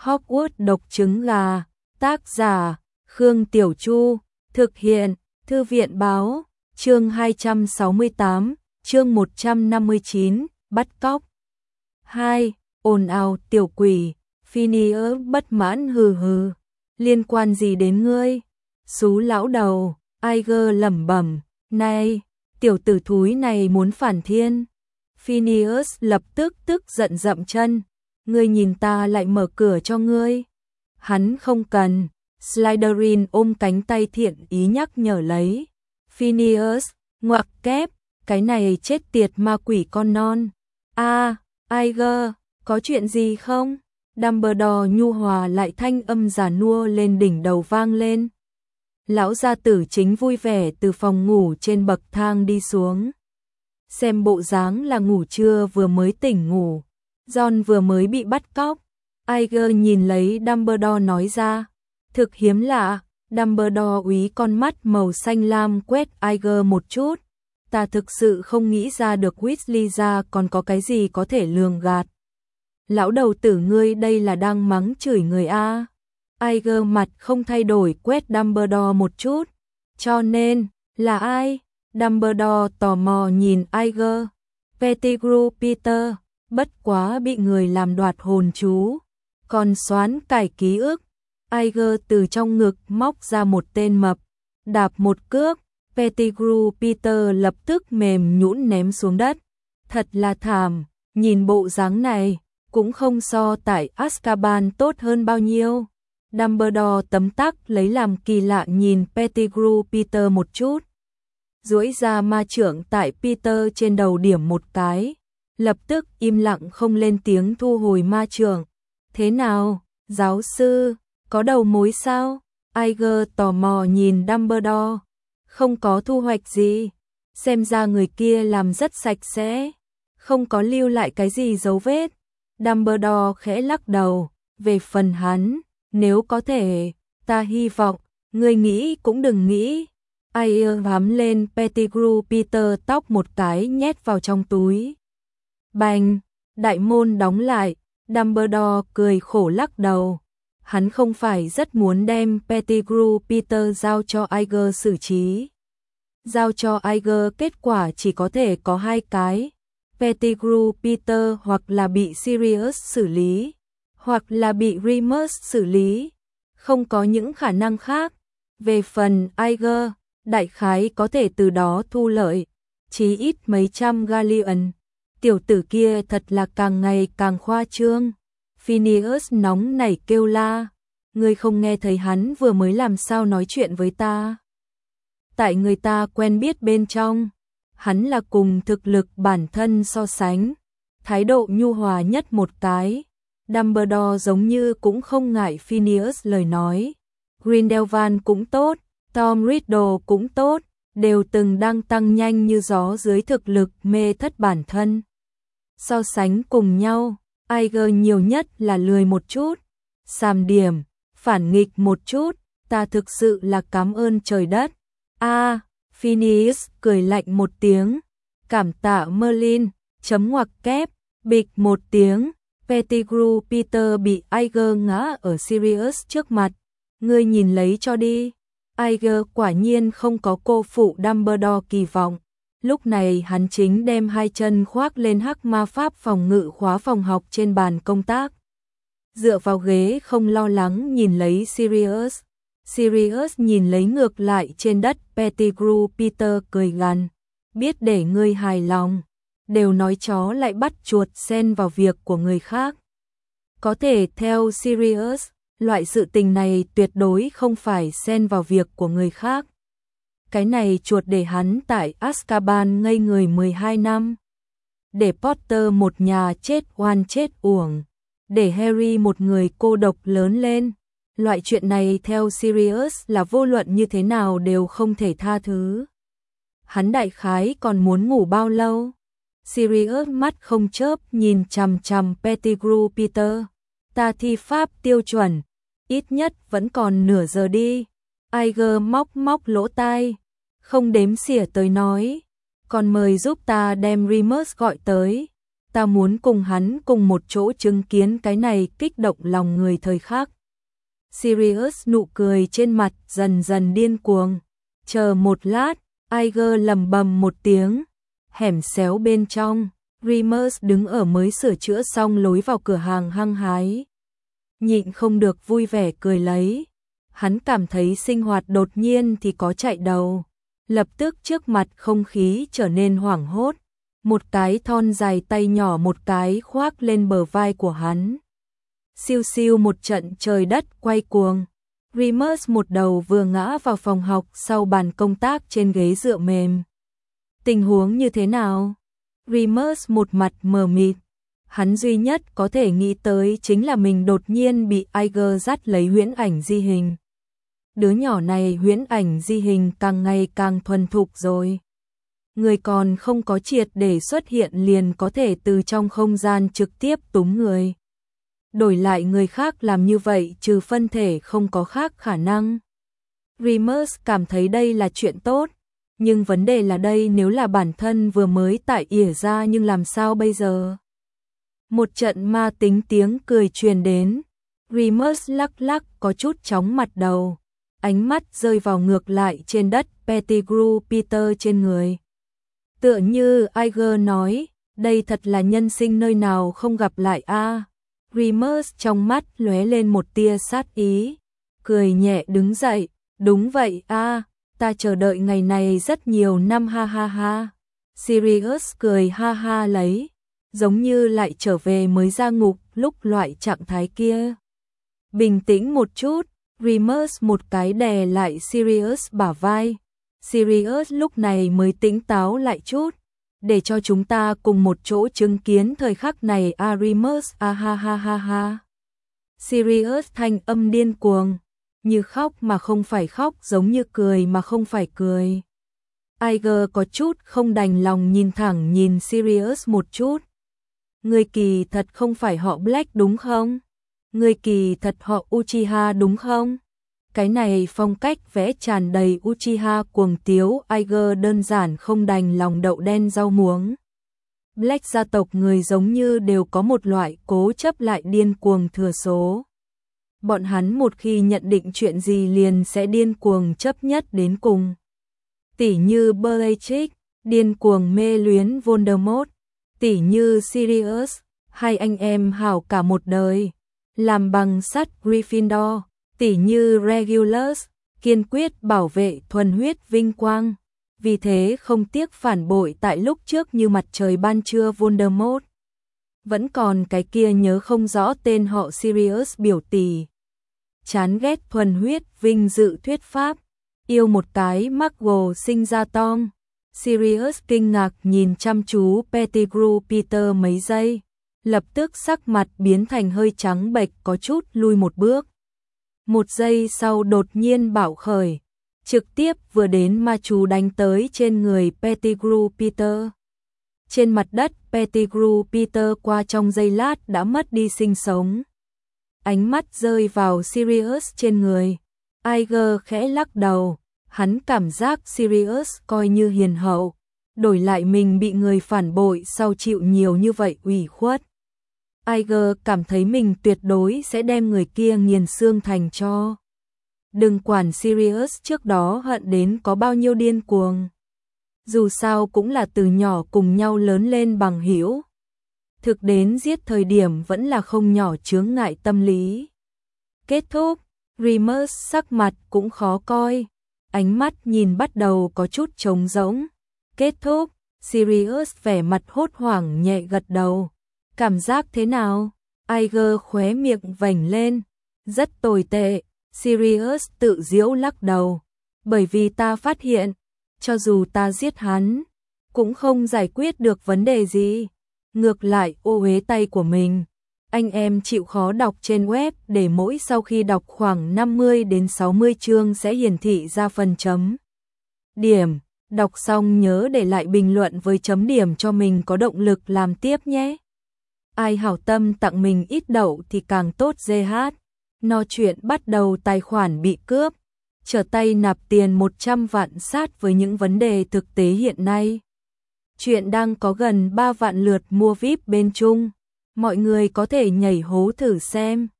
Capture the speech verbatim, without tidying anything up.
Hogwarts độc trứng gà, tác giả, Khương Tiểu Chu, thực hiện, Thư viện báo, chương hai trăm sáu mươi tám, chương một trăm năm mươi chín, bắt cóc. hai. Ồn ào tiểu quỷ, Phineas bất mãn hừ hừ, liên quan gì đến ngươi? Xú lão đầu, Iger lẩm bẩm, này, tiểu tử thúi này muốn phản thiên. Phineas lập tức tức giận dậm chân, ngươi nhìn ta lại mở cửa cho ngươi. Hắn không cần, Slytherin ôm cánh tay thiện ý nhắc nhở lấy. Phineas, ngoặc kép, cái này chết tiệt ma quỷ con non. A, à, Iger, có chuyện gì không? Dumbledore nhu hòa lại thanh âm già nua lên đỉnh đầu vang lên. Lão gia tử chính vui vẻ từ phòng ngủ trên bậc thang đi xuống. Xem bộ dáng là ngủ trưa vừa mới tỉnh ngủ. John vừa mới bị bắt cóc. Iger nhìn lấy Dumbledore nói ra. Thực hiếm lạ, Dumbledore úy con mắt màu xanh lam quét Iger một chút. Ta thực sự không nghĩ ra được Weasley ra còn có cái gì có thể lường gạt. Lão đầu tử ngươi đây là đang mắng chửi người a? Iger mặt không thay đổi quét Dumbledore một chút. Cho nên, là ai? Dumbledore tò mò nhìn Iger. Pettigrew Peter, bất quá bị người làm đoạt hồn chú. Còn xoán cải ký ức. Iger từ trong ngực móc ra một tên mập. Đạp một cước, Pettigrew Peter lập tức mềm nhũn ném xuống đất. Thật là thảm, nhìn bộ dáng này, cũng không so tại Azkaban tốt hơn bao nhiêu. Dumbledore tấm tắc lấy làm kỳ lạ nhìn Pettigrew Peter một chút. Duỗi ra ma chưởng tại Peter trên đầu điểm một cái. Lập tức im lặng không lên tiếng thu hồi ma chưởng. Thế nào, giáo sư, có đầu mối sao? Iger tò mò nhìn Dumbledore. Không có thu hoạch gì. Xem ra người kia làm rất sạch sẽ. Không có lưu lại cái gì dấu vết. Dumbledore khẽ lắc đầu. Về phần hắn, nếu có thể, ta hy vọng, ngươi nghĩ cũng đừng nghĩ. Iger bám lên Pettigrew Peter tóc một cái nhét vào trong túi. Bành, đại môn đóng lại, Dumbledore cười khổ lắc đầu. Hắn không phải rất muốn đem Pettigrew Peter giao cho Iger xử trí. Giao cho Iger kết quả chỉ có thể có hai cái. Pettigrew Peter hoặc là bị Sirius xử lý, hoặc là bị Remus xử lý. Không có những khả năng khác. Về phần Iger, đại khái có thể từ đó thu lợi, chí ít mấy trăm galleon. Tiểu tử kia thật là càng ngày càng khoa trương. Phineas nóng nảy kêu la. Ngươi không nghe thấy hắn vừa mới làm sao nói chuyện với ta? Tại người ta quen biết bên trong, hắn là cùng thực lực bản thân so sánh, thái độ nhu hòa nhất một cái. Dumbledore giống như cũng không ngại Phineas lời nói. Grindelwald cũng tốt, Tom Riddle cũng tốt, đều từng đang tăng nhanh như gió dưới thực lực mê thất bản thân. So sánh cùng nhau, Iger nhiều nhất là lười một chút, sàm điểm, phản nghịch một chút, ta thực sự là cảm ơn trời đất. A, à, Phineas cười lạnh một tiếng, cảm tạ Merlin, chấm ngoặc kép, bịch một tiếng, Pettigrew Peter bị Iger ngã ở Sirius trước mặt. Ngươi nhìn lấy cho đi. Iger quả nhiên không có cô phụ Dumbledore kỳ vọng. Lúc này hắn chính đem hai chân khoác lên hắc ma pháp phòng ngự khóa phòng học trên bàn công tác. Dựa vào ghế không lo lắng nhìn lấy Sirius. Sirius nhìn lấy ngược lại trên đất Pettigrew Peter cười gằn. Biết để ngươi hài lòng. Đều nói chó lại bắt chuột xen vào việc của người khác. Có thể theo Sirius, loại sự tình này tuyệt đối không phải xen vào việc của người khác. Cái này chuột để hắn tại Azkaban ngây người mười hai năm. Để Potter một nhà chết oan chết uổng. Để Harry một người cô độc lớn lên. Loại chuyện này theo Sirius là vô luận như thế nào đều không thể tha thứ. Hắn đại khái còn muốn ngủ bao lâu? Sirius mắt không chớp nhìn chằm chằm Pettigrew Peter. Ta thi pháp tiêu chuẩn, ít nhất vẫn còn nửa giờ đi. Iger móc móc lỗ tai, không đếm xỉa tới nói. Còn mời giúp ta đem Remus gọi tới. ta muốn cùng hắn cùng một chỗ chứng kiến cái này kích động lòng người thời khắc. Sirius nụ cười trên mặt dần dần điên cuồng. Chờ một lát, Iger lầm bầm một tiếng. Hẻm xéo bên trong, Remus đứng ở mới sửa chữa xong lối vào cửa hàng hăng hái. Nhịn không được vui vẻ cười lấy. Hắn cảm thấy sinh hoạt đột nhiên thì có chạy đầu. Lập tức trước mặt không khí trở nên hoảng hốt. Một cái thon dài tay nhỏ một cái khoác lên bờ vai của hắn. Siêu siêu một trận trời đất quay cuồng. Remus một đầu vừa ngã vào phòng học sau bàn công tác trên ghế dựa mềm. Tình huống như thế nào? Remus một mặt mờ mịt. Hắn duy nhất có thể nghĩ tới chính là mình đột nhiên bị Iger dắt lấy huyễn ảnh di hình. Đứa nhỏ này huyễn ảnh di hình càng ngày càng thuần thục rồi. Người còn không có triệt để xuất hiện liền có thể từ trong không gian trực tiếp túm người. Đổi lại người khác làm như vậy trừ phân thể không có khác khả năng. Remus cảm thấy đây là chuyện tốt, nhưng vấn đề là đây nếu là bản thân vừa mới tại ỉa ra nhưng làm sao bây giờ? Một trận ma tính tiếng cười truyền đến, Remus lắc lắc có chút chóng mặt đầu, ánh mắt rơi vào ngược lại trên đất Pettigrew Peter trên người. Tựa như Iger nói, đây thật là nhân sinh nơi nào không gặp lại a. À. Remus trong mắt lóe lên một tia sát ý, cười nhẹ đứng dậy, đúng vậy a, à, ta chờ đợi ngày này rất nhiều năm ha ha ha. Sirius cười ha ha lấy, giống như lại trở về mới ra ngục lúc loại trạng thái kia. Bình tĩnh một chút, Remus một cái đè lại Sirius bả vai. Sirius lúc này mới tỉnh táo lại chút, để cho chúng ta cùng một chỗ chứng kiến thời khắc này a Remus a ha ha ha ha. Sirius thanh âm điên cuồng, như khóc mà không phải khóc, giống như cười mà không phải cười. Iger có chút không đành lòng nhìn thẳng nhìn Sirius một chút. Người kỳ thật không phải họ Black đúng không? Người kỳ thật họ Uchiha đúng không? Cái này phong cách vẽ tràn đầy Uchiha cuồng tiếu, Iger đơn giản không đành lòng đậu đen rau muống. Black gia tộc người giống như đều có một loại cố chấp lại điên cuồng thừa số. Bọn hắn một khi nhận định chuyện gì liền sẽ điên cuồng chấp nhất đến cùng. Tỉ như Bellatrix, điên cuồng mê luyến Voldemort, tỉ như Sirius, hai anh em hảo cả một đời, làm bằng sắt Gryffindor, tỉ như Regulus, kiên quyết bảo vệ thuần huyết vinh quang, vì thế không tiếc phản bội tại lúc trước như mặt trời ban trưa Voldemort. Vẫn còn cái kia nhớ không rõ tên họ Sirius biểu tỷ. Chán ghét thuần huyết vinh dự thuyết pháp, yêu một cái Muggle sinh ra Tom. Sirius kinh ngạc nhìn chăm chú Pettigrew Peter mấy giây, lập tức sắc mặt biến thành hơi trắng bệch có chút lui một bước. Một giây sau đột nhiên bạo khởi, trực tiếp vừa đến ma chú đánh tới trên người Pettigrew Peter. Trên mặt đất Pettigrew Peter qua trong giây lát đã mất đi sinh sống. Ánh mắt rơi vào Sirius trên người. Iger khẽ lắc đầu, hắn cảm giác Sirius coi như hiền hậu, đổi lại mình bị người phản bội sau chịu nhiều như vậy ủy khuất. Iger cảm thấy mình tuyệt đối sẽ đem người kia nghiền xương thành tro. Đừng quản Sirius trước đó hận đến có bao nhiêu điên cuồng. Dù sao cũng là từ nhỏ cùng nhau lớn lên bằng hữu. Thực đến giết thời điểm vẫn là không nhỏ chướng ngại tâm lý. Kết thúc, Remus sắc mặt cũng khó coi, ánh mắt nhìn bắt đầu có chút trống rỗng. Kết thúc, Sirius vẻ mặt hốt hoảng nhẹ gật đầu. Cảm giác thế nào? Iger khóe miệng vểnh lên. Rất tồi tệ, Sirius tự giễu lắc đầu. Bởi vì ta phát hiện, cho dù ta giết hắn, cũng không giải quyết được vấn đề gì. Ngược lại ô uế tay của mình. Anh em chịu khó đọc trên web để mỗi sau khi đọc khoảng năm mươi đến sáu mươi chương sẽ hiển thị ra phần chấm điểm. Đọc xong nhớ để lại bình luận với chấm điểm cho mình có động lực làm tiếp nhé. Ai hảo tâm tặng mình ít đậu thì càng tốt giê hát. No chuyện bắt đầu tài khoản bị cướp. Trở tay nạp tiền một trăm vạn sát với những vấn đề thực tế hiện nay. Chuyện đang có gần ba vạn lượt mua vi ai pi bên Trung. Mọi người có thể nhảy hố thử xem.